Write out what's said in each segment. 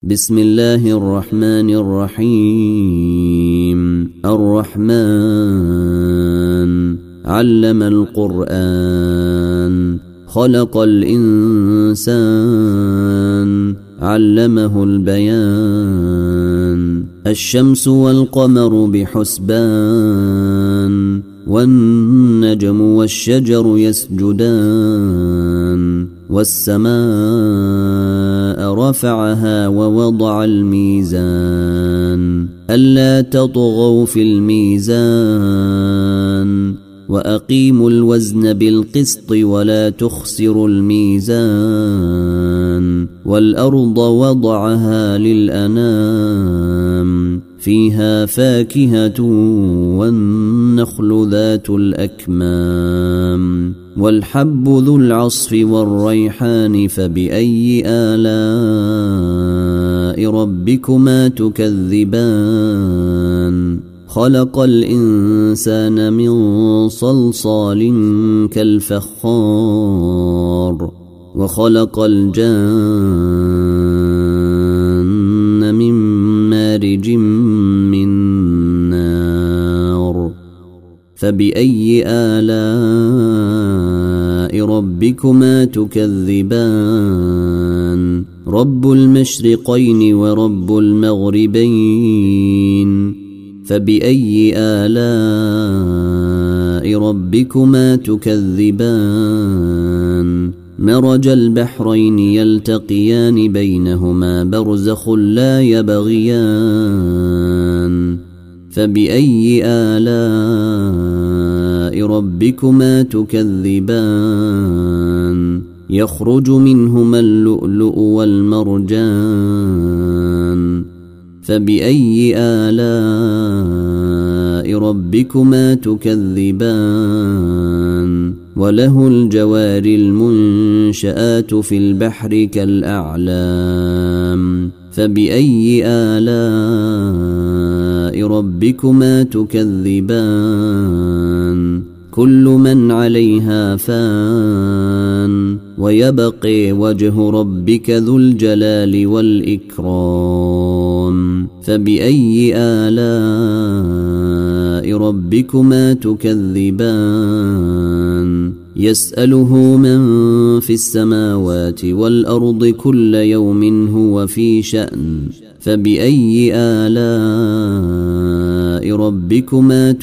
بسم الله الرحمن الرحيم. الرحمن علم القرآن خلق الإنسان علمه البيان. الشمس والقمر بحسبان والنجم والشجر يسجدان. والسماء رفعها ووضع الميزان ألا تطغوا في الميزان وأقيموا الوزن بالقسط ولا تخسروا الميزان. والأرض وضعها للأنام فيها فاكهة والنخل ذات الأكمام والحب ذو العصف والريحان. فبأي آلاء ربكما تكذبان؟ خلق الإنسان من صلصال كالفخار وخلق الجان من مارج من نار. فبأي آلاء ربكما تكذبان؟ رب المشرقين ورب المغربين. فبأي آلاء ربكما تكذبان؟ مرج البحرين يلتقيان بينهما برزخ لا يبغيان. فبأي آلاء ربكما تكذبان؟ يخرج منهما اللؤلؤ والمرجان. فبأي آلاء ربكما تكذبان؟ وله الجوار المنشآت في البحر كالأعلام. فبأي آلاء ربكما تكذبان؟ كل من عليها فان ويبقي وجه ربك ذو الجلال والإكرام. فبأي آلاء ربكما تكذبان؟ يسأله من في السماوات والأرض كل يوم هو في شأن. فبأي آلاء ربكما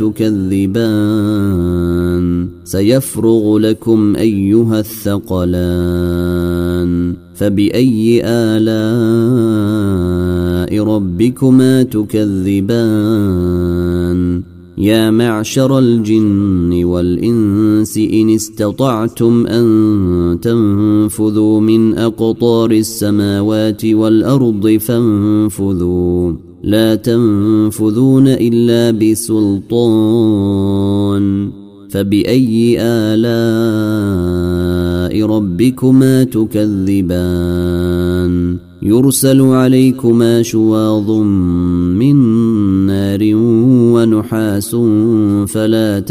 تكذبان؟ سيفرغ لكم أيها الثقلان. فبأي آلاء ربكما تكذبان؟ يا معشر الجن والإنس إن استطعتم أن تنفذوا من أقطار السماوات والأرض فانفذوا لا تنفذون إلا بسلطان. فبأي آلاء ربكما تكذبان؟ يرسل عليكما شواظ من نار ونحاس فلا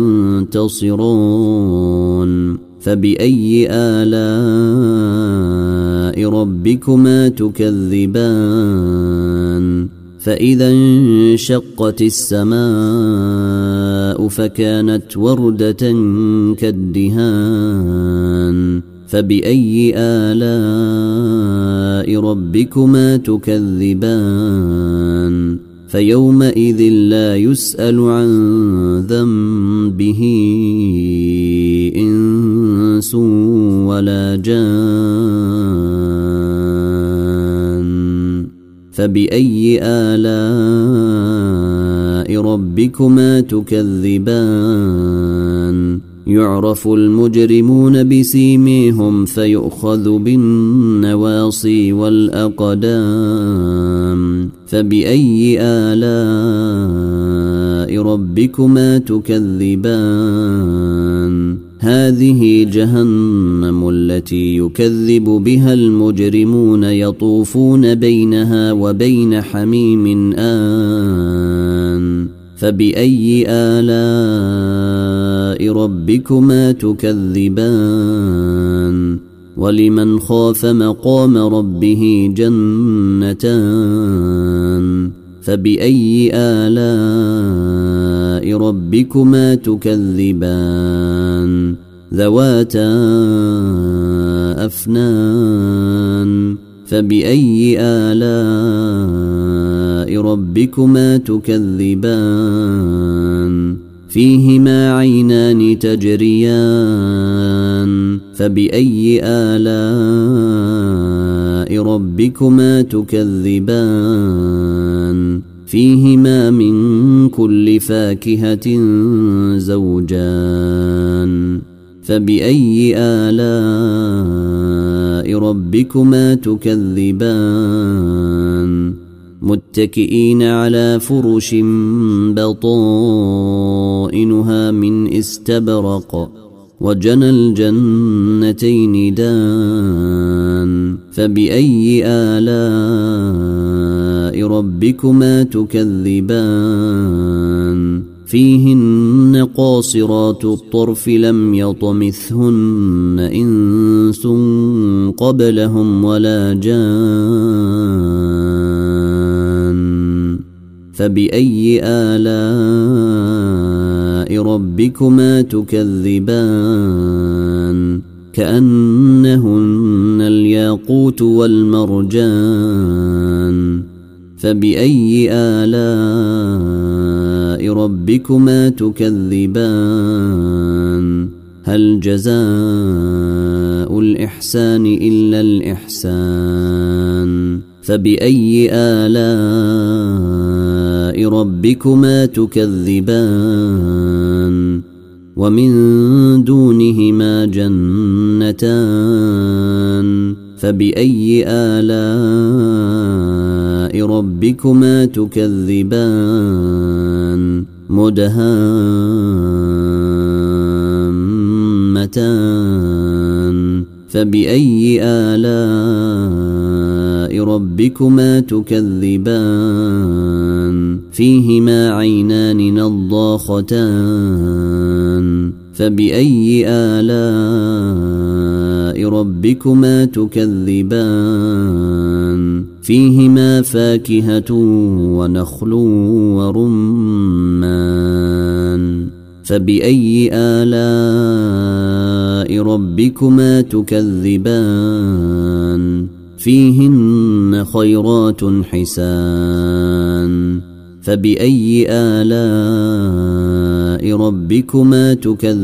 تنتصران. فبأي آلاء ربكما تكذبان؟ فإذا انشقت السماء فكانت وردة كالدهان. فبأي آلاء ربكما تكذبان؟ فيومئذ لا يسأل عن ذنبه إنس ولا جان. فبأي آلاء ربكما تكذبان؟ يعرف المجرمون بسيميهم فيؤخذ بالنواصي والأقدام. فبأي آلاء ربكما تكذبان؟ هذه جهنم التي يكذب بها المجرمون يطوفون بينها وبين حميم آن. فبأي آلاء ربكما تكذبان؟ ولمن خاف مقام ربه جنتان فبأي آلاء ربكما تكذبان ذواتا أفنان فبأي آلاء ربكما تكذبان فيهما عينان تجريان فبأي آلاء ربكما تكذبان فيهما من كل فاكهة زوجان فبأي آلاء ربكما تكذبان متكئين على فرش بطائنها من استبرق وجنى الجنتين دان فبأي آلاء ربكما تكذبان فيهن قاصرات الطرف لم يطمثهن إنس قبلهم ولا جان فبأي آلاء ربكما تكذبان كأنهن الياقوت والمرجان فبأي آلاء ربكما تكذبان هل جزاء الإحسان إلا الإحسان فبأي آلاء ربكما تكذبان ومن دونهما جنتان فبأي آلاء ربكما تكذبان مدهامتان فبأي آلاء ربكما تكذبان فيهما عينان نضاختان فبأي آلاء ربكما تكذبان فيهما فاكهة ونخل ورمان فبأي آلاء ربكما تكذبان فيهن خيرات حسان فبأي آلاء ربكما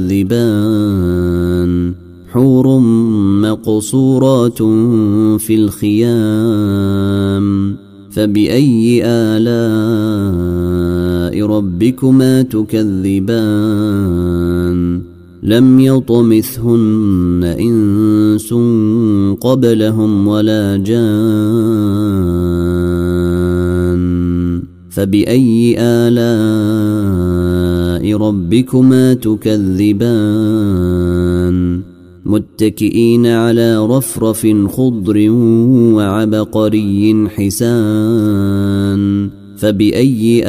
تكذبان حور مقصورات في الخيام فبأي آلاء ربكما تكذبان لم يطمثهن إنس قبلهم ولا جان فبأي آلاء ربكما تكذبان متكئين على رفرف خضر وعبقري حسان فبأي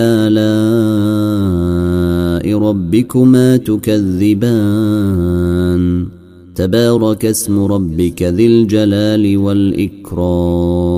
آلاء ربكما تكذبان تبارك اسم ربك ذي الجلال والإكرام